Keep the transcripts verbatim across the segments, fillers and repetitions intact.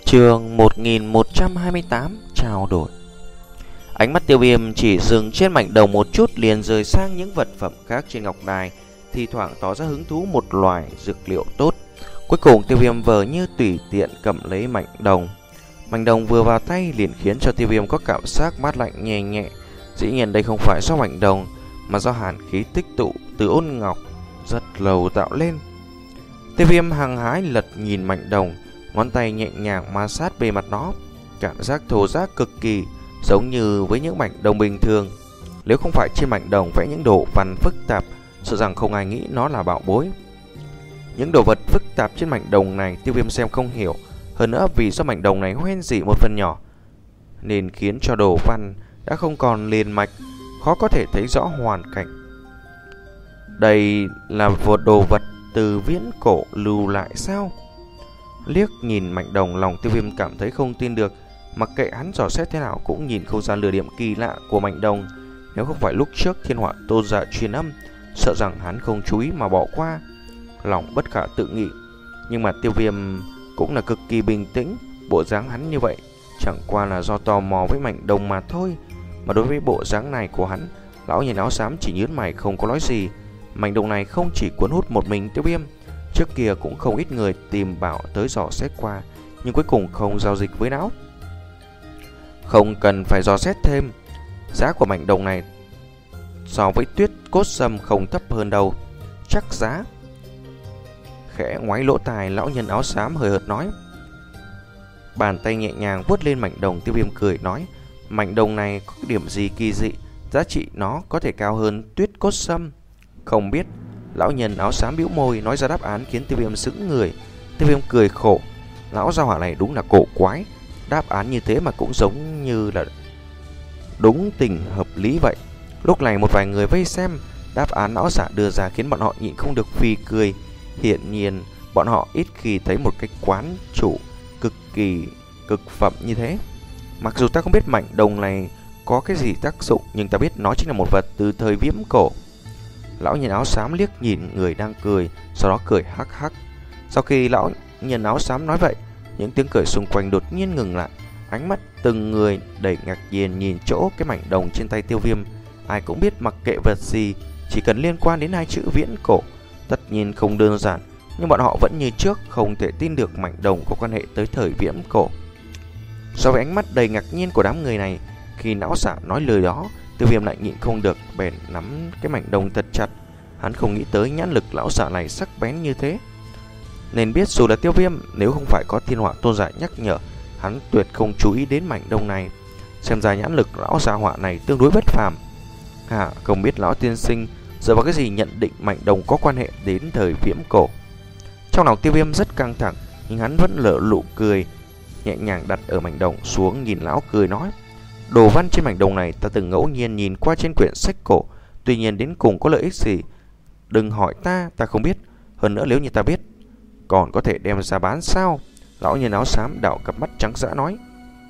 Chương một nghìn một trăm hai mươi tám trao đổi. Ánh mắt Tiêu Viêm chỉ dừng trên mảnh đồng một chút liền rời sang những vật phẩm khác trên ngọc đài, thì thoảng tỏ ra hứng thú một loài dược liệu tốt. Cuối cùng Tiêu Viêm vờ như tùy tiện cầm lấy mảnh đồng. Mảnh đồng vừa vào tay liền khiến cho Tiêu Viêm có cảm giác mát lạnh nhẹ nhẹ. Dĩ nhiên đây không phải do mảnh đồng, mà do hàn khí tích tụ từ ôn ngọc rất lâu tạo lên. Tiêu Viêm hăng hái lật nhìn mảnh đồng, ngón tay nhẹ nhàng ma sát bề mặt nó, cảm giác thô ráp cực kỳ, giống như với những mảnh đồng bình thường. Nếu không phải trên mảnh đồng vẽ những đồ văn phức tạp, sợ rằng không ai nghĩ nó là bảo bối. Những đồ vật phức tạp trên mảnh đồng này Tiêu Viêm xem không hiểu, hơn nữa vì do mảnh đồng này hoen dỉ một phần nhỏ, nên khiến cho đồ văn đã không còn liền mạch, khó có thể thấy rõ hoàn cảnh. Đây là một đồ vật từ viễn cổ lưu lại sao? Liếc nhìn mảnh đồng, lòng Tiêu Viêm cảm thấy không tin được. Mặc kệ hắn dò xét thế nào cũng nhìn không ra lừa điểm kỳ lạ của mảnh đồng. Nếu không phải lúc trước Thiên Họa Tôn giả truyền âm, sợ rằng hắn không chú ý mà bỏ qua. Lòng bất khả tự nghị. Nhưng mà Tiêu Viêm cũng là cực kỳ bình tĩnh. Bộ dáng hắn như vậy chẳng qua là do tò mò với mảnh đồng mà thôi. Mà đối với bộ dáng này của hắn, lão nhìn áo xám chỉ nhướng mày không có nói gì. Mảnh đồng này không chỉ cuốn hút một mình Tiêu Viêm, trước kia cũng không ít người tìm bảo tới dò xét qua, nhưng cuối cùng không giao dịch với lão. Không cần phải dò xét thêm, giá của mảnh đồng này so với tuyết cốt sâm không thấp hơn đâu. Chắc giá. Khẽ ngoáy lỗ tai, lão nhân áo xám hời hợt nói. Bàn tay nhẹ nhàng vuốt lên mảnh đồng. Tiêu Viêm cười nói, mảnh đồng này có điểm gì kỳ dị, giá trị nó có thể cao hơn tuyết cốt sâm? Không biết. Lão nhân áo xám bĩu môi nói ra đáp án khiến Tiêu Viêm sững người. Tiêu Viêm cười khổ, lão gia hỏa này đúng là cổ quái, đáp án như thế mà cũng giống như là đúng tình hợp lý vậy. Lúc này một vài người vây xem, đáp án lão giả đưa ra khiến bọn họ nhịn không được phì cười. Hiển nhiên bọn họ ít khi thấy một cái quán chủ cực kỳ cực phẩm như thế. Mặc dù ta không biết mảnh đồng này có cái gì tác dụng, nhưng ta biết nó chính là một vật từ thời viễn cổ. Lão nhân áo xám liếc nhìn người đang cười, sau đó cười hắc hắc. Sau khi lão nhân áo xám nói vậy, những tiếng cười xung quanh đột nhiên ngừng lại. Ánh mắt từng người đầy ngạc nhiên nhìn chỗ cái mảnh đồng trên tay Tiêu Viêm. Ai cũng biết mặc kệ vật gì, chỉ cần liên quan đến hai chữ viễn cổ, tất nhiên không đơn giản. Nhưng bọn họ vẫn như trước không thể tin được mảnh đồng có quan hệ tới thời viễn cổ. So với ánh mắt đầy ngạc nhiên của đám người này, khi lão giả nói lời đó, Tiêu Viêm lại nhịn không được bèn nắm cái mảnh đồng thật chặt. Hắn không nghĩ tới nhãn lực lão giả này sắc bén như thế. Nên biết dù là Tiêu Viêm, nếu không phải có Thiên Họa Tôn giả nhắc nhở, hắn tuyệt không chú ý đến mảnh đồng này. Xem ra nhãn lực lão gia họa này tương đối bất phàm. Hả, không biết lão tiên sinh dựa vào cái gì nhận định mảnh đồng có quan hệ đến thời viễn cổ? Trong lòng Tiêu Viêm rất căng thẳng, nhưng hắn vẫn lở nụ cười, nhẹ nhàng đặt ở mảnh đồng xuống, nhìn lão cười nói, đồ văn trên mảnh đồng này ta từng ngẫu nhiên nhìn qua trên quyển sách cổ, tuy nhiên đến cùng có lợi ích gì đừng hỏi ta, ta không biết. Hơn nữa nếu như ta biết, còn có thể đem ra bán sao? Lão nhân áo xám đảo cặp mắt trắng dã nói,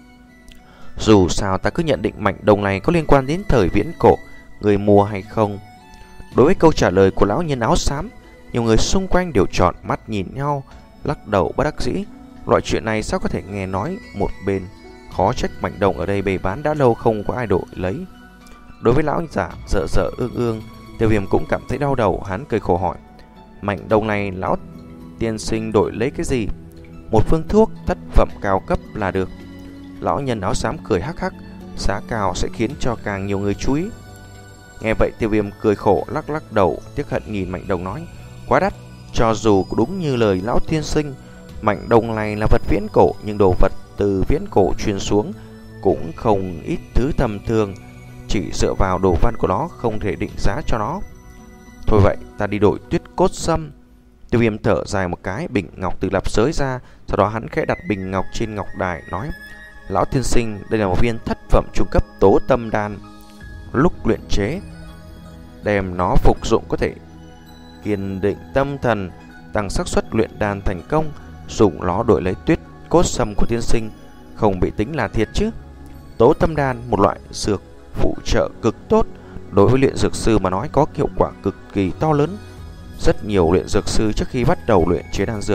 dù sao ta cứ nhận định mảnh đồng này có liên quan đến thời viễn cổ, người mua hay không? Đối với câu trả lời của lão nhân áo xám, nhiều người xung quanh đều tròn mắt nhìn nhau, lắc đầu bất đắc dĩ. Loại chuyện này sao có thể nghe nói một bên, khó trách mảnh đồng ở đây bày bán đã lâu không có ai đổi lấy. Đối với lão giả dở dở ương ương, Tiêu Viêm cũng cảm thấy đau đầu. Hắn cười khổ hỏi, mảnh đồng này lão tiên sinh đổi lấy cái gì? Một phương thuốc thất phẩm cao cấp là được. Lão nhân áo xám cười hắc hắc, giá cao sẽ khiến cho càng nhiều người chú ý. Nghe vậy Tiêu Viêm cười khổ lắc lắc đầu, tiếc hận nhìn mảnh đồng nói, quá đắt. Cho dù đúng như lời lão tiên sinh, mảnh đồng này là vật viễn cổ, nhưng đồ vật từ viễn cổ truyền xuống cũng không ít thứ tầm thường, chỉ dựa vào đồ văn của nó không thể định giá cho nó. Thôi vậy, ta đi đổi tuyết cốt sâm. Tiêu Viêm thở dài một cái, bình ngọc từ lạp giới ra, sau đó hắn khẽ đặt bình ngọc trên ngọc đài nói, lão tiên sinh, đây là một viên thất phẩm trung cấp tố tâm đan. Lúc luyện chế, đem nó phục dụng có thể kiên định tâm thần, tăng xác suất luyện đan thành công. Dùng nó đổi lấy tuyết cốt sâm của tiên sinh không bị tính là thiệt chứ? Tố tâm đan, một loại dược phụ trợ cực tốt, đối với luyện dược sư mà nói có hiệu quả cực kỳ to lớn. Rất nhiều luyện dược sư trước khi bắt đầu luyện chế đan dược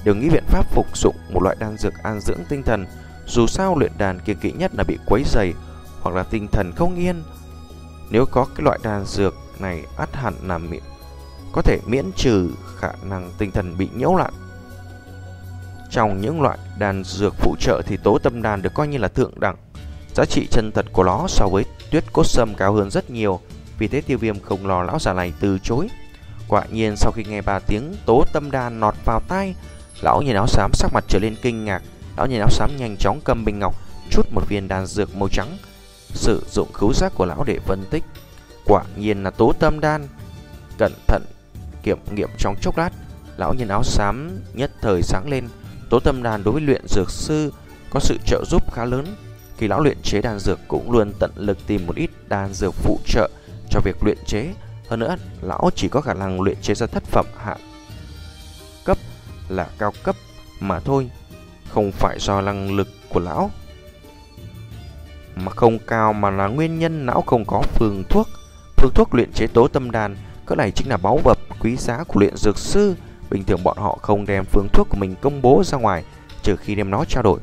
đều nghĩ biện pháp phục dụng một loại đan dược an dưỡng tinh thần. Dù sao luyện đàn kiêng kỵ nhất là bị quấy rầy hoặc là tinh thần không yên. Nếu có cái loại đan dược này ắt hẳn là miễn có thể miễn trừ khả năng tinh thần bị nhiễu loạn. Trong những loại đan dược phụ trợ thì tố tâm đan được coi như là thượng đẳng. Giá trị chân thật của nó so với tuyết cốt sâm cao hơn rất nhiều. Vì thế Tiêu Viêm không lo lão già này từ chối. Quả nhiên sau khi nghe ba tiếng tố tâm đan nọt vào tai, lão nhìn áo xám sắc mặt trở lên kinh ngạc. Lão nhìn áo xám nhanh chóng cầm bình ngọc, chút một viên đan dược màu trắng, sử dụng khứu giác của lão để phân tích. Quả nhiên là tố tâm đan. Cẩn thận kiểm nghiệm trong chốc lát, lão nhìn áo xám nhất thời sáng lên. Tố tâm đan đối với luyện dược sư có sự trợ giúp khá lớn. Khi lão luyện chế đan dược cũng luôn tận lực tìm một ít đan dược phụ trợ cho việc luyện chế. Hơn nữa, lão chỉ có khả năng luyện chế ra thất phẩm hạ cấp là cao cấp mà thôi. Không phải do năng lực của lão mà không cao, mà là nguyên nhân lão không có phương thuốc. Phương thuốc luyện chế tố tâm đan, cái này chính là báu vật quý giá của luyện dược sư. Bình thường bọn họ không đem phương thuốc của mình công bố ra ngoài, trừ khi đem nó trao đổi.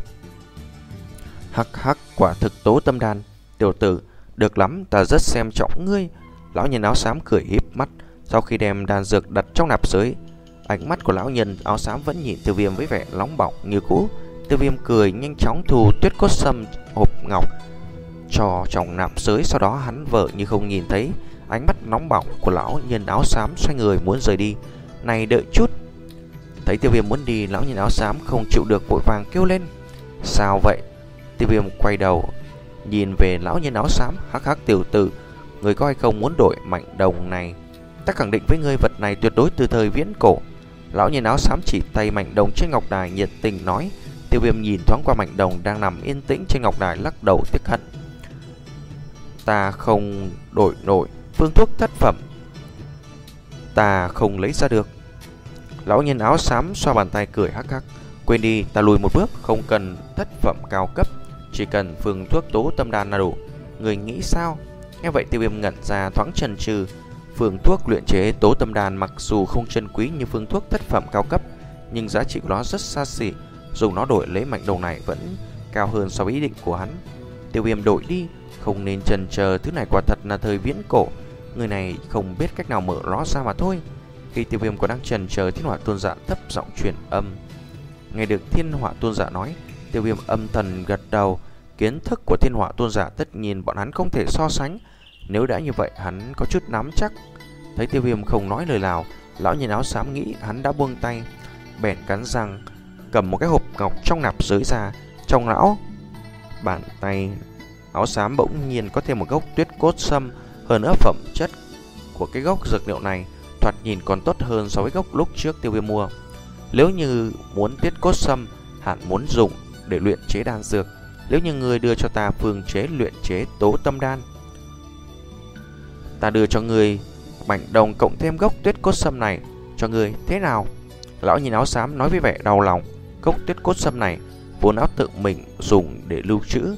Hắc hắc, quả thực tố tâm đan. Tiểu tử, được lắm, ta rất xem trọng ngươi. Lão nhân áo xám cười híp mắt. Sau khi đem đan dược đặt trong nạp giới, ánh mắt của lão nhân áo xám vẫn nhìn Tiêu Viêm với vẻ nóng bỏng như cũ. Tiêu Viêm cười nhanh chóng thu tuyết cốt sâm hộp ngọc cho trong nạp giới. Sau đó hắn vờ như không nhìn thấy ánh mắt nóng bỏng của lão nhân áo xám, xoay người muốn rời đi. Này, đợi chút. Thấy Tiêu Viêm muốn đi, lão nhân áo xám không chịu được vội vàng kêu lên. Sao vậy? Tiêu Viêm quay đầu nhìn về lão nhân áo xám. Hắc hắc, tiểu tử, người có hay không muốn đổi mảnh đồng này? Ta khẳng định với ngươi, vật này tuyệt đối từ thời viễn cổ. Lão nhân áo xám chỉ tay mảnh đồng trên ngọc đài, nhiệt tình nói. Tiêu Viêm nhìn thoáng qua mảnh đồng đang nằm yên tĩnh trên ngọc đài, lắc đầu tiếc hận. Ta không đổi nổi. Phương thuốc thất phẩm ta không lấy ra được. Lão nhân áo xám xoa bàn tay cười hắc hắc. Quên đi, ta lùi một bước, không cần thất phẩm cao cấp, chỉ cần phương thuốc tố tâm đan là đủ. Người nghĩ sao? Nghe vậy Tiêu Viêm ngẩn ra, thoáng chần chừ. Phương thuốc luyện chế tố tâm đan mặc dù không chân quý như phương thuốc thất phẩm cao cấp, nhưng giá trị của nó rất xa xỉ. Dùng nó đổi lấy mảnh đồng này vẫn cao hơn so với ý định của hắn. Tiêu Viêm đổi đi, không nên chần chờ, thứ này quả thật là thời viễn cổ. Người này không biết cách nào mở nó ra mà thôi. Khi Tiêu Viêm còn đang chần chờ, Thiên Hỏa Tôn Giả thấp giọng truyền âm. Nghe được Thiên Hỏa Tôn Giả nói, Tiêu Viêm âm thầm gật đầu. Kiến thức của Thiên Hỏa Tôn Giả tất nhiên bọn hắn không thể so sánh. Nếu đã như vậy, hắn có chút nắm chắc. Thấy Tiêu Viêm không nói lời nào, lão nhân áo xám nghĩ hắn đã buông tay, bèn cắn răng cầm một cái hộp ngọc trong nạp giới ra. Trong lão bàn tay áo xám bỗng nhiên có thêm một gốc tuyết cốt sâm. Hơn nữa phẩm chất của cái gốc dược liệu này thoạt nhìn còn tốt hơn so với gốc lúc trước Tiêu Viêm mua. Nếu như muốn tuyết cốt sâm, hẳn muốn dùng để luyện chế đan dược. Nếu như người đưa cho ta phương chế luyện chế tố tâm đan, ta đưa cho người mảnh đồng cộng thêm gốc tuyết cốt sâm này cho người, thế nào? Lão nhìn áo xám nói với vẻ đau lòng. Gốc tuyết cốt sâm này vốn áo tự mình dùng để lưu trữ,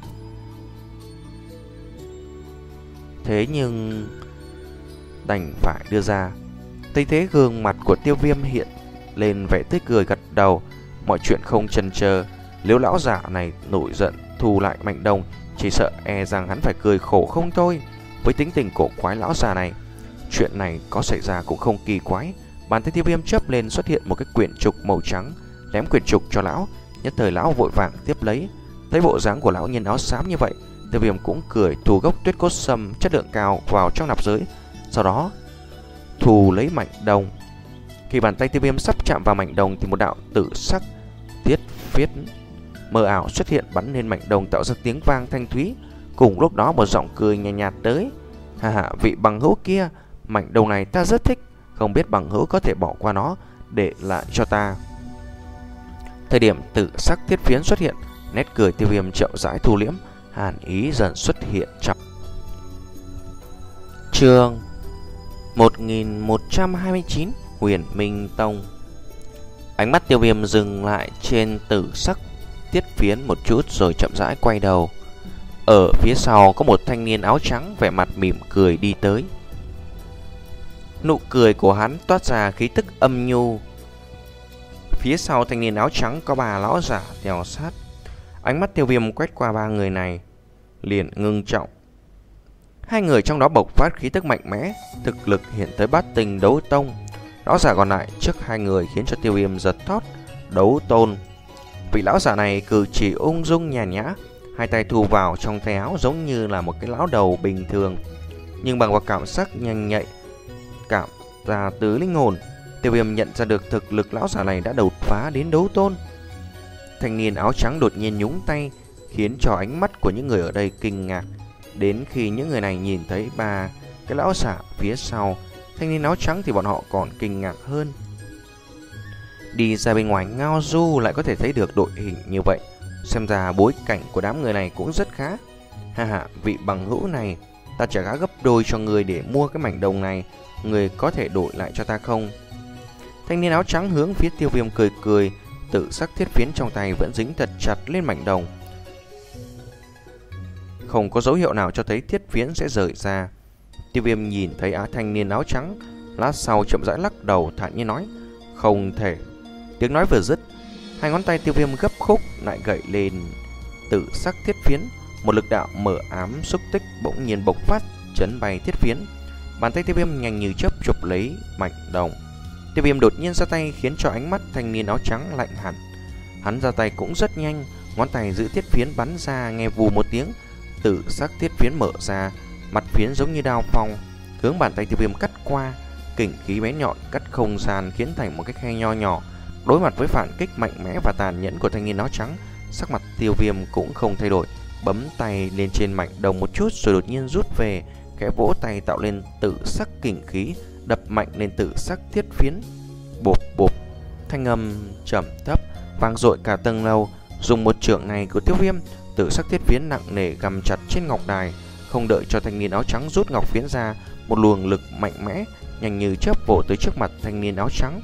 thế nhưng đành phải đưa ra. Thấy thế, gương mặt của Tiêu Viêm hiện lên vẻ tươi cười, gật đầu. Mọi chuyện không chần chờ. Nếu lão giả này nổi giận thu lại mảnh đồng, chỉ sợ e rằng hắn phải cười khổ không thôi. Với tính tình cổ quái lão già này, chuyện này có xảy ra cũng không kỳ quái. Bàn tay Tiêu Viêm chớp lên, xuất hiện một cái quyển trục màu trắng, ném quyển trục cho lão. Nhất thời lão vội vàng tiếp lấy. Thấy bộ dáng của lão nhân áo xám như vậy, Tiêu Viêm cũng cười thu gốc tuyết cốt sâm chất lượng cao vào trong nạp giới, sau đó thu lấy mảnh đồng. Khi bàn tay Tiêu Viêm sắp chạm vào mảnh đồng thì một đạo tử sắc thiết phiết mờ ảo xuất hiện, bắn lên mảnh đồng tạo ra tiếng vang thanh thúy. Cùng lúc đó một giọng cười nhạt nhạt tới. Hà hà, vị bằng hữu kia, mảnh đồng này ta rất thích, không biết bằng hữu có thể bỏ qua nó để lại cho ta. Thời điểm tử sắc thiết phiến xuất hiện, nét cười Tiêu Viêm chậm rãi thu liễm, hàn ý dần xuất hiện trong chương một nghìn một trăm hai mươi chín. Huyền Minh Tông. Ánh mắt Tiêu Viêm dừng lại trên tử sắc tiết phiến một chút rồi chậm rãi quay đầu. Ở phía sau có một thanh niên áo trắng vẻ mặt mỉm cười đi tới. Nụ cười của hắn toát ra khí tức âm nhu. Phía sau thanh niên áo trắng có ba lão giả theo sát. Ánh mắt Tiêu Viêm quét qua ba người này liền ngưng trọng. Hai người trong đó bộc phát khí tức mạnh mẽ, thực lực hiện tới bát tinh đấu tông. Lão giả còn lại trước hai người khiến cho Tiêu Viêm giật thót. Đấu tôn. Vị lão giả này cử chỉ ung dung nhàn nhã, hai tay thu vào trong tay áo giống như là một cái lão đầu bình thường, nhưng bằng vào cảm giác nhanh nhạy cảm ra từ linh hồn, Tiêu Viêm nhận ra được thực lực lão giả này đã đột phá đến đấu tôn. Thanh niên áo trắng đột nhiên nhúng tay, khiến cho ánh mắt của những người ở đây kinh ngạc. Đến khi những người này nhìn thấy ba cái lão giả phía sau thanh niên áo trắng thì bọn họ còn kinh ngạc hơn. Đi ra bên ngoài ngao du lại có thể thấy được đội hình như vậy, xem ra bối cảnh của đám người này cũng rất khá. Ha ha, vị bằng hữu này, ta trả giá gấp đôi cho người để mua cái mảnh đồng này, người có thể đổi lại cho ta không? Thanh niên áo trắng hướng phía Tiêu Viêm cười cười, tự sắc thiết phiến trong tay vẫn dính thật chặt lên mảnh đồng, không có dấu hiệu nào cho thấy thiết phiến sẽ rời ra. Tiêu Viêm nhìn thấy á thanh niên áo trắng, lát sau chậm rãi lắc đầu thản nhiên nói: không thể. Tiếng nói vừa dứt, hai ngón tay Tiêu Viêm gấp khúc lại gậy lên tự sắc thiết phiến, một lực đạo mở ám xúc tích bỗng nhiên bộc phát chấn bay thiết phiến. Bàn tay Tiêu Viêm nhanh như chớp chụp lấy mảnh đồng. Tiêu Viêm đột nhiên ra tay khiến cho ánh mắt thanh niên áo trắng lạnh hẳn. Hắn ra tay cũng rất nhanh, ngón tay giữ thiết phiến bắn ra, nghe vù một tiếng, tự sắc thiết phiến mở ra, mặt phiến giống như đao phong hướng bàn tay Tiêu Viêm cắt qua. Kình khí bé nhọn cắt không gian khiến thành một cái khe nho nhỏ. Đối mặt với phản kích mạnh mẽ và tàn nhẫn của thanh niên áo trắng, sắc mặt Tiêu Viêm cũng không thay đổi, bấm tay lên trên mảnh đồng một chút rồi đột nhiên rút về, khẽ vỗ tay tạo lên tự sắc kình khí, đập mạnh lên tự sắc thiết phiến. Bộp bộp, thanh âm trầm thấp vang dội cả tầng lầu. Dùng một chưởng này của Tiêu Viêm, tự sắc thiết phiến nặng nề găm chặt trên ngọc đài. Không đợi cho thanh niên áo trắng rút ngọc phiến ra, một luồng lực mạnh mẽ nhanh như chớp vỗ tới trước mặt thanh niên áo trắng.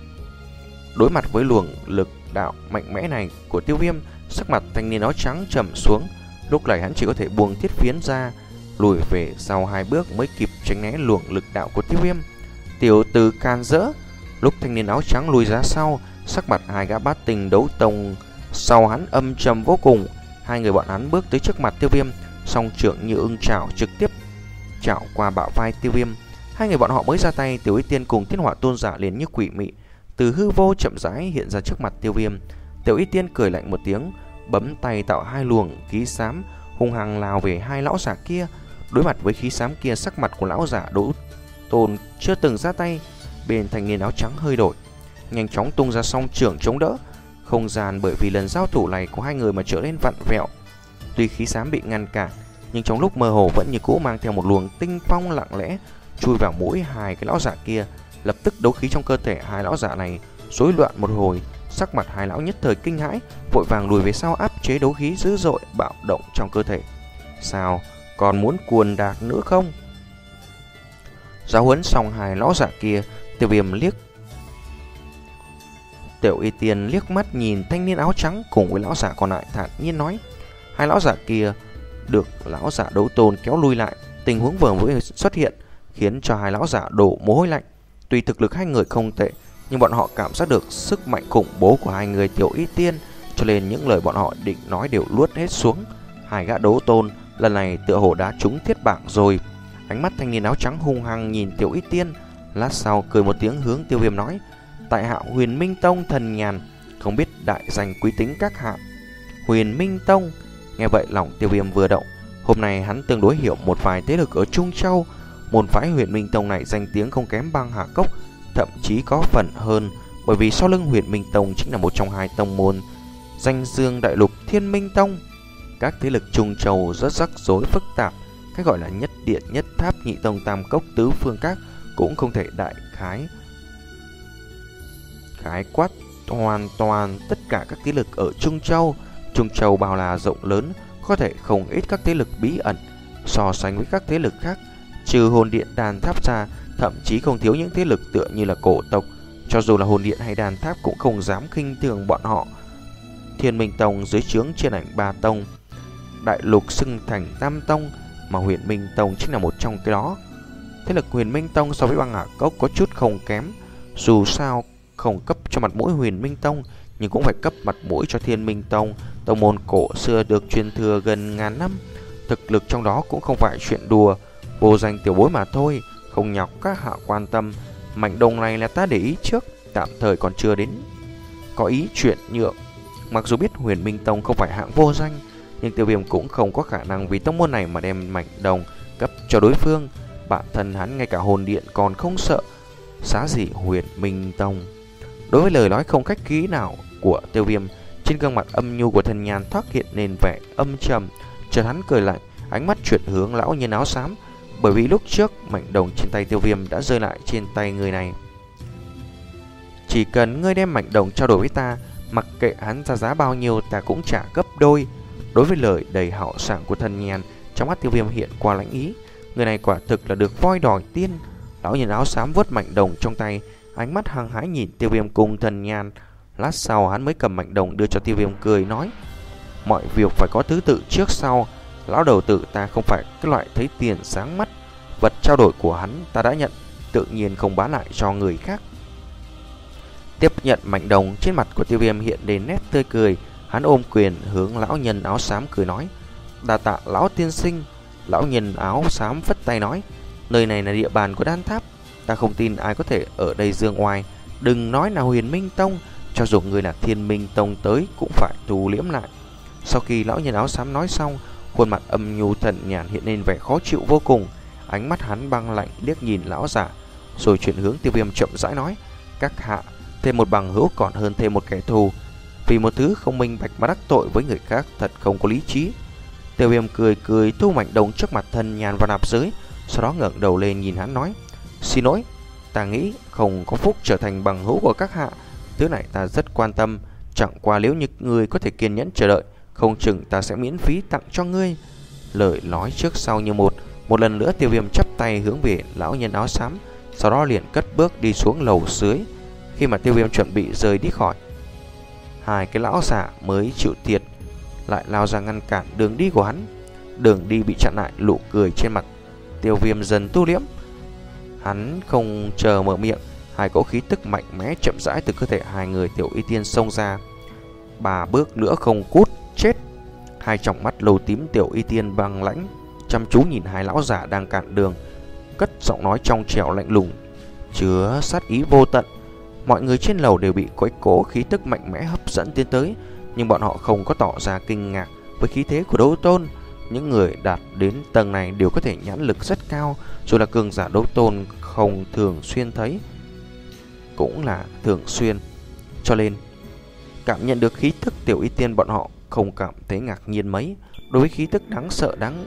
Đối mặt với luồng lực đạo mạnh mẽ này của Tiêu Viêm, sắc mặt thanh niên áo trắng trầm xuống. Lúc này hắn chỉ có thể buông thiết phiến ra, lùi về sau hai bước mới kịp tránh né luồng lực đạo của Tiêu Viêm. Tiểu tử can dỡ. Lúc thanh niên áo trắng lùi ra sau, sắc mặt hai gã bát tinh đấu tông sau hắn âm trầm vô cùng. Hai người bọn hắn bước tới trước mặt Tiêu Viêm, song trưởng như ưng chảo trực tiếp chảo qua bạo vai Tiêu Viêm. Hai người bọn họ mới ra tay, Tiểu Y Tiên cùng Thiên Hỏa Tôn giả liền như quỷ mị từ hư vô chậm rãi hiện ra trước mặt Tiêu Viêm. Tiểu Y Tiên cười lạnh một tiếng, bấm tay tạo hai luồng khí xám hung hăng lao về hai lão giả kia. Đối mặt với khí xám kia, sắc mặt của lão giả Đấu Tôn chưa từng ra tay. Bên thanh niên áo trắng hơi đổi, nhanh chóng tung ra song trưởng chống đỡ. Không gian bởi vì lần giao thủ này của hai người mà trở nên vặn vẹo. Tuy khí xám bị ngăn cản, nhưng trong lúc mơ hồ vẫn như cũ mang theo một luồng tinh phong lặng lẽ chui vào mũi hai cái lão giả kia. Lập tức đấu khí trong cơ thể hai lão giả này rối loạn một hồi. Sắc mặt hai lão nhất thời kinh hãi, vội vàng lùi về sau áp chế đấu khí dữ dội bạo động trong cơ thể. Sao, còn muốn cuồng đạc nữa không? Giáo huấn xong hai lão giả kia, Tiêu Viêm liếc Tiểu Y Tiên liếc mắt nhìn thanh niên áo trắng cùng với lão giả còn lại, thản nhiên nói: hai lão giả kia được lão giả Đấu Tôn kéo lui lại. Tình huống vừa mới xuất hiện khiến cho hai lão giả đổ mồ hôi lạnh. Tuy thực lực hai người không tệ, nhưng bọn họ cảm giác được sức mạnh khủng bố của hai người Tiểu Y Tiên, cho nên những lời bọn họ định nói đều luốt hết xuống. Hai gã Đấu Tôn lần này tựa hồ đã trúng thiết bảng rồi. Ánh mắt thanh niên áo trắng hung hăng nhìn Tiểu Y Tiên, lát sau cười một tiếng hướng Tiêu Viêm nói: tại hạ Huyền Minh Tông Thần Nhàn, không biết đại danh quý tính các hạ. Huyền Minh Tông. Nghe vậy lòng Tiêu Viêm vừa động. Hôm nay hắn tương đối hiểu một vài thế lực ở Trung Châu. Môn phái Huyền Minh Tông này danh tiếng không kém Băng Hà Cốc, thậm chí có phần hơn, bởi vì sau lưng Huyền Minh Tông chính là một trong hai tông môn danh dương đại lục Thiên Minh Tông. Các thế lực Trung Châu rất rắc rối phức tạp, cái gọi là nhất điện nhất tháp nhị tông tam cốc tứ phương các cũng không thể đại khái khái quát hoàn toàn tất cả các thế lực ở Trung Châu. Trung Châu bao la rộng lớn, có thể không ít các thế lực bí ẩn. So sánh với các thế lực khác, trừ Hồn Điện Đàn Tháp ra, thậm chí không thiếu những thế lực tựa như là cổ tộc. Cho dù là Hồn Điện hay Đàn Tháp cũng không dám khinh thường bọn họ. Thiên Minh Tông dưới trướng Trên Ảnh Ba Tông, đại lục xưng thành Tam Tông, mà Huyền Minh Tông chính là một trong cái đó. Thế lực Huyền Minh Tông so với Băng Hà Cốc có chút không kém, dù sao không cấp cho mặt mũi Huyền Minh Tông, nhưng cũng phải cấp mặt mũi cho Thiên Minh Tông. Tông môn cổ xưa được truyền thừa gần ngàn năm, thực lực trong đó cũng không phải chuyện đùa. Vô danh tiểu bối mà thôi, không nhọc các hạ quan tâm. Mảnh đồng này là ta để ý trước, tạm thời còn chưa đến có ý chuyện nhượng. Mặc dù biết Huyền Minh Tông không phải hạng vô danh, nhưng Tiêu Viêm cũng không có khả năng vì tông môn này mà đem mảnh đồng cấp cho đối phương. Bản thân hắn ngay cả hồn điện còn không sợ, xá gì Huyền Minh Tông. Đối với lời nói không khách khí nào của Tiêu Viêm, trên gương mặt âm nhu của Thần Nhàn thoát hiện nên vẻ âm trầm. Chợt hắn cười lạnh, ánh mắt chuyển hướng lão nhân áo xám, bởi vì lúc trước mảnh đồng trên tay Tiêu Viêm đã rơi lại trên tay người này. Chỉ cần ngươi đem mảnh đồng trao đổi với ta, mặc kệ hắn ra giá bao nhiêu, ta cũng trả gấp đôi. Đối với lời đầy hào sảng của Thần Nhàn, trong mắt Tiêu Viêm hiện qua lãnh ý. Người này quả thực là được voi đòi tiên. Lão nhân áo xám vớt mảnh đồng trong tay, ánh mắt hăng hái nhìn Tiêu Viêm cùng Thần Nhàn. Lát sau hắn mới cầm mảnh đồng đưa cho Tiêu Viêm, cười nói: mọi việc phải có thứ tự trước sau. Lão đầu tử ta không phải cái loại thấy tiền sáng mắt. Vật trao đổi của hắn ta đã nhận, tự nhiên không bán lại cho người khác. Tiếp nhận mảnh đồng, trên mặt của Tiêu Viêm hiện đến nét tươi cười. Hắn ôm quyền hướng lão nhân áo xám cười nói: đa tạ lão tiên sinh. Lão nhân áo xám phất tay nói: nơi này là địa bàn của Đan Tháp, ta không tin ai có thể ở đây dương oai. Đừng nói là Huyền Minh Tông, cho dù người là Thiên Minh Tông tới cũng phải thu liễm lại. Sau khi lão nhân áo xám nói xong, khuôn mặt âm nhu Thần Nhàn hiện lên vẻ khó chịu vô cùng. Ánh mắt hắn băng lạnh liếc nhìn lão giả, rồi chuyển hướng Tiêu Viêm chậm rãi nói: các hạ, thêm một bằng hữu còn hơn thêm một kẻ thù. Vì một thứ không minh bạch mà đắc tội với người khác thật không có lý trí. Tiêu Viêm cười cười thu mảnh đồng trước mặt Thần Nhàn vào nạp giới, sau đó ngẩng đầu lên nhìn hắn nói: xin lỗi, ta nghĩ không có phúc trở thành bằng hữu của các hạ. Thứ này ta rất quan tâm, chẳng qua nếu như ngươi có thể kiên nhẫn chờ đợi, không chừng ta sẽ miễn phí tặng cho ngươi. Lời nói trước sau như một. Một lần nữa Tiêu Viêm chắp tay hướng về lão nhân áo xám, sau đó liền cất bước đi xuống lầu dưới. Khi mà Tiêu Viêm chuẩn bị rời đi khỏi, hai cái lão giả mới chịu thiệt lại lao ra ngăn cản đường đi của hắn. Đường đi bị chặn lại, nụ cười trên mặt Tiêu Viêm dần tu liễm. Hắn không chờ mở miệng, hai cỗ khí tức mạnh mẽ chậm rãi từ cơ thể hai người Tiểu Y Tiên xông ra. Ba bước nữa không cút chết. Hai tròng mắt lầu tím Tiểu Y Tiên băng lãnh chăm chú nhìn hai lão giả đang cản đường, cất giọng nói trong trẻo lạnh lùng, chứa sát ý vô tận. Mọi người trên lầu đều bị quấy cố khí tức mạnh mẽ hấp dẫn tiến tới, nhưng bọn họ không có tỏ ra kinh ngạc với khí thế của đấu tôn. Những người đạt đến tầng này đều có thể nhãn lực rất cao, dù là cường giả đấu tôn không thường xuyên thấy cũng là thường xuyên, cho nên cảm nhận được khí tức Tiểu Y Tiên bọn họ không cảm thấy ngạc nhiên mấy. Đối với khí tức đáng sợ đáng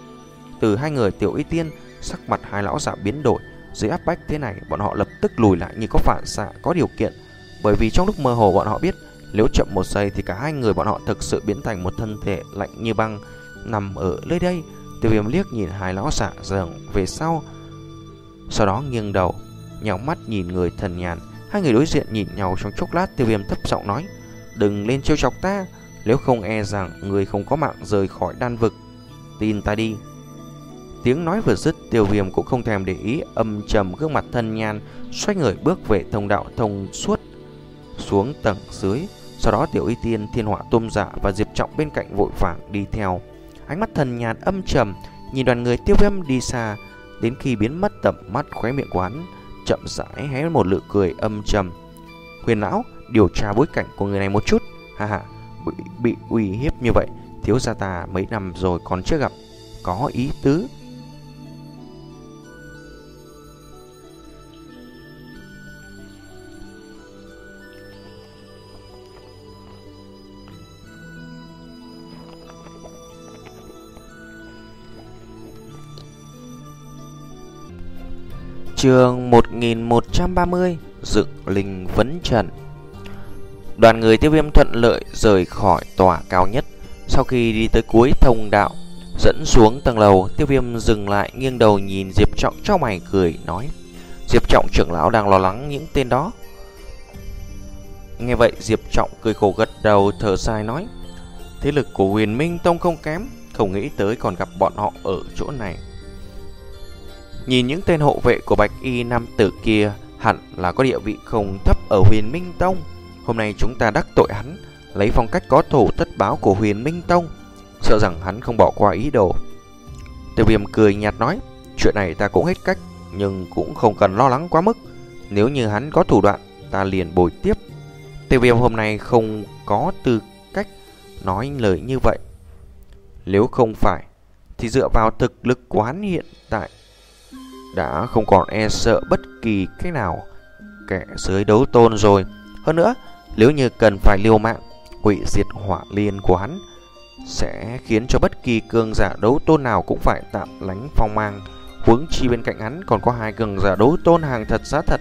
từ hai người Tiểu Y Tiên, sắc mặt hai lão giả biến đổi. Dưới áp bách thế này, bọn họ lập tức lùi lại như có phản xạ có điều kiện, bởi vì trong lúc mơ hồ bọn họ biết nếu chậm một giây thì cả hai người bọn họ thực sự biến thành một thân thể lạnh như băng nằm ở nơi đây. Tiêu Viêm liếc nhìn hai lão giả dần về sau, sau đó nghiêng đầu nhào mắt nhìn người Thần Nhàn. Hai người đối diện nhìn nhau trong chốc lát. Tiêu Viêm thấp giọng nói: đừng lên trêu chọc ta, nếu không e rằng người không có mạng rời khỏi đan vực. Tin ta đi. Tiếng nói vừa dứt, Tiêu Viêm cũng không thèm để ý âm trầm gương mặt Thần Nhàn, xoay người bước về thông đạo thông suốt xuống tầng dưới. Sau đó Tiểu Y Tiên, Thiên Hỏa Tôm Dạ và Diệp Trọng bên cạnh vội vàng đi theo. Ánh mắt Thần Nhàn âm trầm nhìn đoàn người Tiêu Viêm đi xa, đến khi biến mất tầm mắt, khóe miệng của hắn chậm rãi hé một nụ cười âm trầm. Huyền lão, điều tra bối cảnh của người này một chút. Ha ha, bị, bị uy hiếp như vậy, thiếu gia ta mấy năm rồi còn chưa gặp, có ý tứ. Chương một nghìn một trăm ba mươi, Dựng Linh Vấn Trần. Đoàn người Tiêu Viêm thuận lợi rời khỏi tòa cao nhất. Sau khi đi tới cuối thông đạo dẫn xuống tầng lầu, Tiêu Viêm dừng lại, nghiêng đầu nhìn Diệp Trọng cho mày cười nói: Diệp Trọng trưởng lão đang lo lắng những tên đó. Nghe vậy Diệp Trọng cười khổ gật đầu, thở dài nói: thế lực của Huyền Minh Tông không kém, không nghĩ tới còn gặp bọn họ ở chỗ này. Nhìn những tên hộ vệ của Bạch Y nam tử kia, hẳn là có địa vị không thấp ở Huyền Minh Tông. Hôm nay chúng ta đắc tội hắn, lấy phong cách có thù tất báo của Huyền Minh Tông, sợ rằng hắn không bỏ qua ý đồ. Tiêu Viêm cười nhạt nói, chuyện này ta cũng hết cách, nhưng cũng không cần lo lắng quá mức. Nếu như hắn có thủ đoạn, ta liền bồi tiếp. Tiêu Viêm hôm nay không có tư cách nói lời như vậy. Nếu không phải thì dựa vào thực lực của hắn hiện tại đã không còn e sợ bất kỳ cái nào kẻ dưới đấu tôn rồi. Hơn nữa, nếu như cần phải liều mạng, hủy diệt hỏa liên của hắn sẽ khiến cho bất kỳ cường giả đấu tôn nào cũng phải tạm lánh phong mang. Huống chi bên cạnh hắn còn có hai cường giả đấu tôn hàng thật giá thật.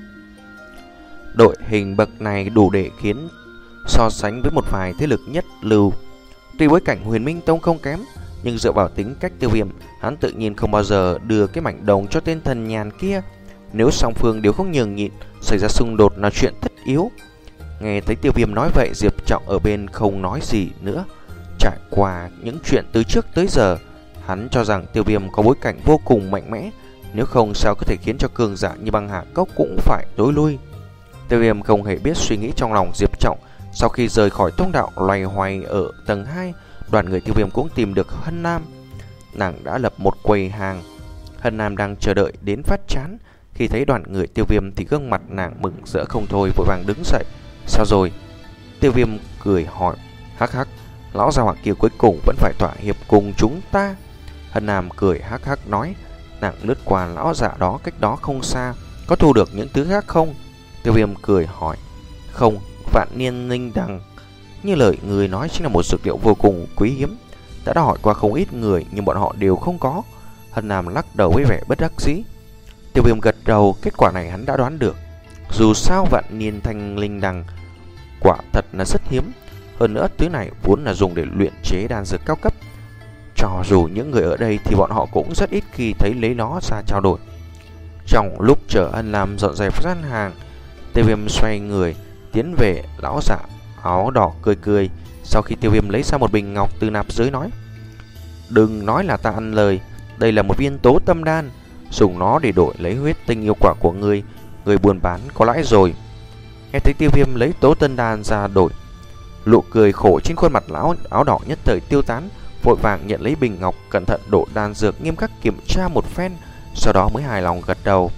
Đội hình bậc này đủ để khiến so sánh với một vài thế lực nhất lưu. Tuy bối cảnh Huyền Minh Tông không kém, nhưng dựa vào tính cách Tiêu Viêm, hắn tự nhiên không bao giờ đưa cái mảnh đồng cho tên thần nhàn kia. Nếu song phương đều không nhường nhịn, xảy ra xung đột là chuyện tất yếu. Nghe thấy Tiêu Viêm nói vậy, Diệp Trọng ở bên không nói gì nữa. Trải qua những chuyện từ trước tới giờ, hắn cho rằng Tiêu Viêm có bối cảnh vô cùng mạnh mẽ, nếu không sao có thể khiến cho cường giả như Băng Hà Cốc cũng phải tối lui. Tiêu Viêm không hề biết suy nghĩ trong lòng Diệp Trọng. Sau khi rời khỏi thông đạo loay hoay ở tầng hai, đoàn người Tiêu Viêm cũng tìm được Hân Nam. Nàng đã lập một quầy hàng. Hân Nam đang chờ đợi đến phát chán. Khi thấy đoàn người Tiêu Viêm thì gương mặt nàng mừng rỡ không thôi, vội vàng đứng dậy. Sao rồi? Tiêu Viêm cười hỏi. Hắc hắc, lão già hoặc kia cuối cùng vẫn phải thỏa hiệp cùng chúng ta. Hân Nam cười hắc hắc nói. Nàng lướt qua lão già đó cách đó không xa. Có thu được những thứ khác không? Tiêu Viêm cười hỏi. Không, vạn niên linh đằng như lời người nói chính là một dược liệu vô cùng quý hiếm. Ta đã hỏi qua không ít người nhưng bọn họ đều không có. Hân Nam lắc đầu với vẻ bất đắc dĩ. Tiêu Viêm gật đầu, kết quả này hắn đã đoán được. Dù sao vạn niên thanh linh đằng quả thật là rất hiếm. Hơn nữa thứ này vốn là dùng để luyện chế đan dược cao cấp. Cho dù những người ở đây thì bọn họ cũng rất ít khi thấy lấy nó ra trao đổi. Trong lúc chờ Hân Nam dọn dẹp gian hàng, Tiêu Viêm xoay người tiến về lão giả áo đỏ cười cười. Sau khi Tiêu Viêm lấy ra một bình ngọc từ nạp giới nói, đừng nói là ta ăn lời, đây là một viên tố tâm đan, dùng nó để đổi lấy huyết tinh yêu quả của ngươi. Người buôn bán có lãi rồi. Nghe thấy Tiêu Viêm lấy tố tâm đan ra đổi, nụ cười khổ trên khuôn mặt lão áo đỏ nhất thời tiêu tán, vội vàng nhận lấy bình ngọc, cẩn thận đổ đan dược, nghiêm khắc kiểm tra một phen, sau đó mới hài lòng gật đầu.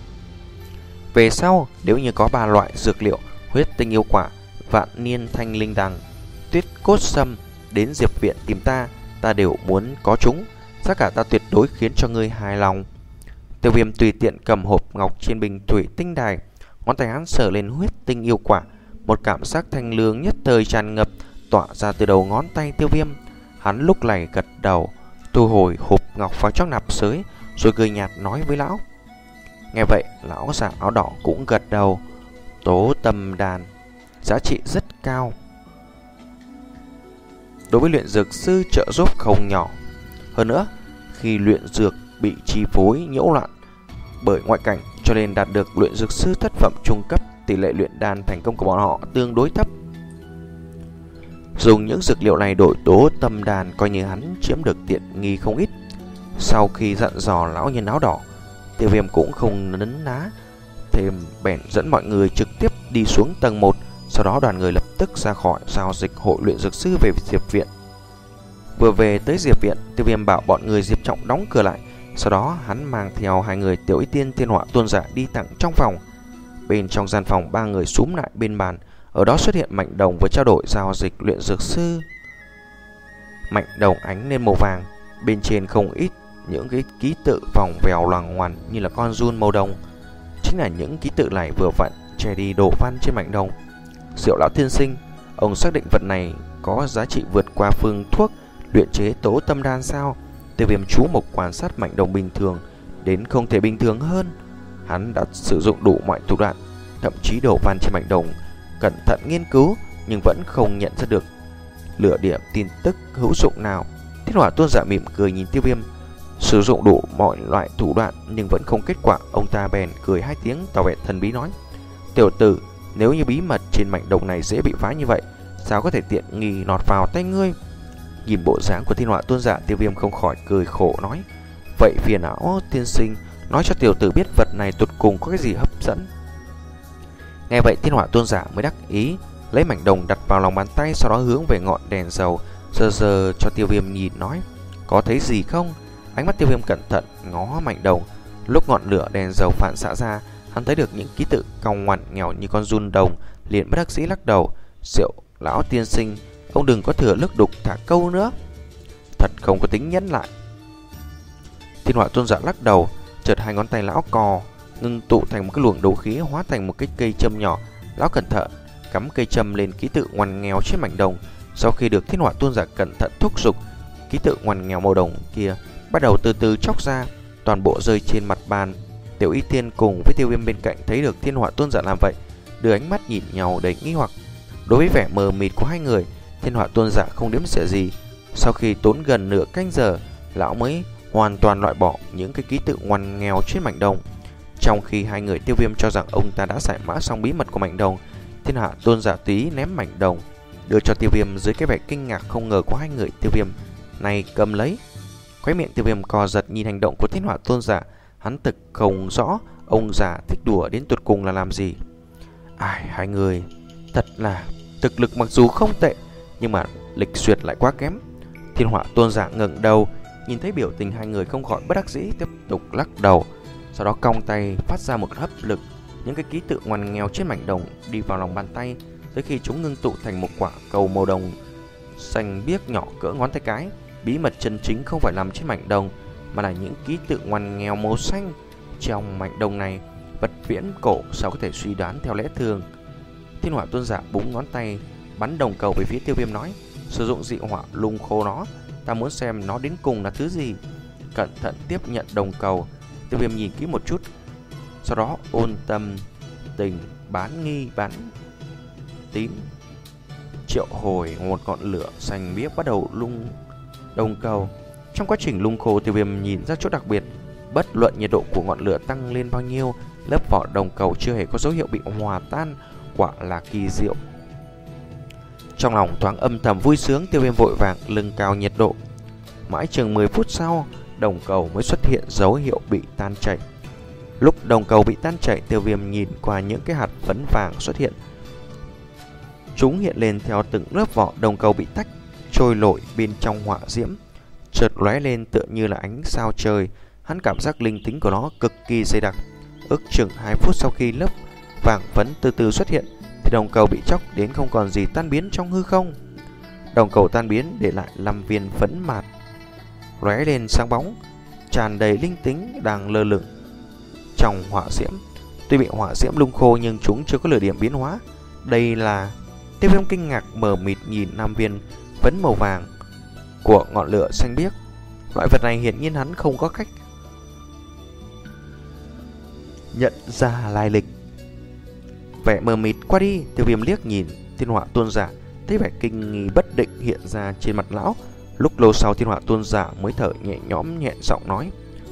Về sau, nếu như có ba loại dược liệu, huyết tinh yêu quả, vạn niên thanh linh đằng, tuyết cốt sâm, đến Diệp viện tìm ta, ta đều muốn có chúng. Giá cả ta tuyệt đối khiến cho ngươi hài lòng. Tiêu Viêm tùy tiện cầm hộp ngọc trên bình thủy tinh đài, ngón tay hắn sờ lên huyết tinh yêu quả, một cảm giác thanh lương nhất thời tràn ngập tỏa ra từ đầu ngón tay Tiêu Viêm. Hắn lúc này gật đầu, thu hồi hộp ngọc vào trong nạp giới, rồi cười nhạt nói với lão. Nghe vậy, lão già áo đỏ cũng gật đầu. Tố tâm đan giá trị rất cao, đối với luyện dược sư trợ giúp không nhỏ. Hơn nữa, khi luyện dược bị chi phối nhiễu loạn bởi ngoại cảnh, cho nên đạt được luyện dược sư thất phẩm trung cấp, tỷ lệ luyện đan thành công của bọn họ tương đối thấp. Dùng những dược liệu này đổi tố tâm đan, coi như hắn chiếm được tiện nghi không ít. Sau khi dặn dò lão nhân áo đỏ, Tiêu Viêm cũng không nấn ná thêm, bèn dẫn mọi người trực tiếp đi xuống tầng một. Sau đó đoàn người lập tức ra khỏi giao dịch hội luyện dược sư về Diệp viện. Vừa về tới Diệp viện, Tiêu Viêm bảo bọn người Diệp Trọng đóng cửa lại. Sau đó hắn mang theo hai người Tiểu Y Tiên, Thiên Họa Tôn giả đi thẳng trong phòng. Bên trong gian phòng, ba người súm lại bên bàn. Ở đó xuất hiện Mạnh Đồng với trao đổi giao dịch luyện dược sư. Mạnh Đồng ánh lên màu vàng, bên trên không ít những cái ký tự vòng vèo loằng ngoằn như là con giun màu đồng. Chính là những ký tự này vừa vặn che đi đồ văn trên Mạnh Đồng. Diệu lão tiên sinh, ông xác định vật này có giá trị vượt qua phương thuốc luyện chế tố tâm đan sao? Tiêu Viêm chú mục quan sát Mạnh Đồng bình thường đến không thể bình thường hơn. Hắn đã sử dụng đủ mọi thủ đoạn, thậm chí đồ văn trên Mạnh Đồng cẩn thận nghiên cứu, nhưng vẫn không nhận ra được lửa điểm tin tức hữu dụng nào. Thiên Hỏa Tôn giả mỉm cười nhìn Tiêu Viêm, sử dụng đủ mọi loại thủ đoạn nhưng vẫn không kết quả. Ông ta bèn cười hai tiếng tỏ vẻ thần bí nói, tiểu tử, nếu như bí mật trên Mạnh Đồng này dễ bị phá như vậy, sao có thể tiện nghi nọt vào tay ngươi? Nhìn bộ dáng của Thiên Hỏa Tôn giả, Tiêu Viêm không khỏi cười khổ nói, vậy phiền não tiên sinh nói cho tiểu tử biết vật này tụt cùng có cái gì hấp dẫn. Nghe vậy Thiên Hỏa Tôn giả mới đắc ý, lấy mảnh đồng đặt vào lòng bàn tay, sau đó hướng về ngọn đèn dầu, sờ sờ cho Tiêu Viêm nhìn nói: có thấy gì không? Ánh mắt Tiêu Viêm cẩn thận ngó mảnh đồng. Lúc ngọn lửa đèn dầu phản xạ ra, hắn thấy được những ký tự cong ngoằn nghèo như con giun đồng, liền bất đắc dĩ lắc đầu: Diệu lão tiên sinh, ông đừng có thừa nước đục thả câu nữa, thật không có tính nhẫn lại. Thiên Hỏa Tôn giả lắc đầu, chợt hai ngón tay lão cò ngưng tụ thành một cái luồng đấu khí, hóa thành một cái cây châm nhỏ. Lão cẩn thận cắm cây châm lên ký tự ngoằn nghèo trên mảnh đồng. Sau khi được Thiên Hỏa Tôn giả cẩn thận thúc giục, ký tự ngoằn nghèo màu đồng kia bắt đầu từ từ chóc ra, toàn bộ rơi trên mặt bàn. Tiểu Y Tiên cùng với Tiêu Viêm bên cạnh thấy được Thiên Hỏa Tôn giả làm vậy, đưa ánh mắt nhìn nhau đầy nghi hoặc. Đối với vẻ mờ mịt của hai người, Thiên Hỏa Tôn giả không đếm xỉa gì. Sau khi tốn gần nửa canh giờ, lão mới hoàn toàn loại bỏ những cái ký tự ngoằn nghèo trên mảnh đồng. Trong khi hai người Tiêu Viêm cho rằng ông ta đã giải mã xong bí mật của mảnh đồng, Thiên Hỏa Tôn giả tí ném mảnh đồng đưa cho Tiêu Viêm. Dưới cái vẻ kinh ngạc không ngờ của hai người Tiêu Viêm này cầm lấy, khóe miệng Tiêu Viêm co giật nhìn hành động của Thiên Hỏa Tôn giả. Hắn thực không rõ ông già thích đùa đến tụt cùng là làm gì. Ai, hai người thật là thực lực mặc dù không tệ, nhưng mà lịch duyệt lại quá kém. Thiên Hỏa Tôn giả ngẩng đầu, nhìn thấy biểu tình hai người không khỏi bất đắc dĩ, tiếp tục lắc đầu. Sau đó cong tay phát ra một hấp lực, những cái ký tự ngoằn nghèo trên mảnh đồng đi vào lòng bàn tay, tới khi chúng ngưng tụ thành một quả cầu màu đồng xanh biếc nhỏ cỡ ngón tay cái. Bí mật chân chính không phải nằm trên mảnh đồng, mà là những ký tự ngoằn nghèo màu xanh trong mảnh đồng này. Vật viễn cổ sao có thể suy đoán theo lẽ thường. Thiên Hỏa Tôn giả búng ngón tay bắn đồng cầu về phía Tiêu Viêm nói: sử dụng dị hỏa lung khô nó, ta muốn xem nó đến cùng là thứ gì. Cẩn thận tiếp nhận đồng cầu, Tiêu Viêm nhìn kỹ một chút, sau đó ôn tâm tình bán nghi bán tín, triệu hồi một ngọn lửa xanh biếc bắt đầu lung đồng cầu. Trong quá trình lung khô, Tiêu Viêm nhìn ra chỗ đặc biệt. Bất luận nhiệt độ của ngọn lửa tăng lên bao nhiêu, lớp vỏ đồng cầu chưa hề có dấu hiệu bị hòa tan, quả là kỳ diệu. Trong lòng thoáng âm thầm vui sướng, Tiêu Viêm vội vàng nâng cao nhiệt độ. Mãi chừng mười phút sau, đồng cầu mới xuất hiện dấu hiệu bị tan chảy. Lúc đồng cầu bị tan chảy, Tiêu Viêm nhìn qua những cái hạt phấn vàng xuất hiện. Chúng hiện lên theo từng lớp vỏ đồng cầu bị tách, trôi nổi bên trong hỏa diễm, chợt lóe lên tựa như là ánh sao trời. Hắn cảm giác linh tính của nó cực kỳ dày đặc. Ước chừng hai phút sau khi lớp vàng phấn từ từ xuất hiện, thì đồng cầu bị chóc đến không còn gì, tan biến trong hư không. Đồng cầu tan biến để lại năm viên phấn mạt lóe lên sáng bóng, tràn đầy linh tính đang lơ lửng trong hỏa diễm. Tuy bị hỏa diễm lung khô nhưng chúng chưa có lửa điểm biến hóa. Đây là... Tiêu Viêm kinh ngạc mờ mịt nhìn năm viên phấn màu vàng của ngọn lửa xanh biếc. Loại vật này hiển nhiên hắn không có cách nhận ra lai lịch. Vẻ mờ mịt qua đi, Tiêu Viêm liếc nhìn Thiên Hỏa Tôn giả, thấy vẻ kinh nghi bất định hiện ra trên mặt lão. Lúc lâu sau, Thiên Hỏa Tôn giả mới thở nhẹ nhõm nhẹ giọng nói: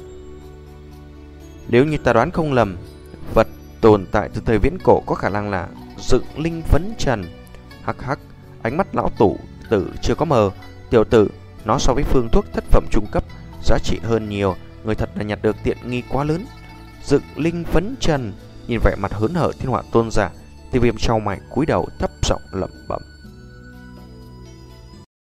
nếu như ta đoán không lầm, vật tồn tại từ thời viễn cổ có khả năng là dựng linh phấn trần. Hắc hắc, ánh mắt lão tủ tử chưa có mờ. Tiểu tử, nó so với phương thuốc thất phẩm trung cấp giá trị hơn nhiều, người thật là nhặt được tiện nghi quá lớn. Dựng linh phấn trần. Nhìn vẻ mặt hớn hở Thiên Hỏa Tôn giả, Tiêu Viêm chau mày cúi đầu thấp giọng lẩm bẩm: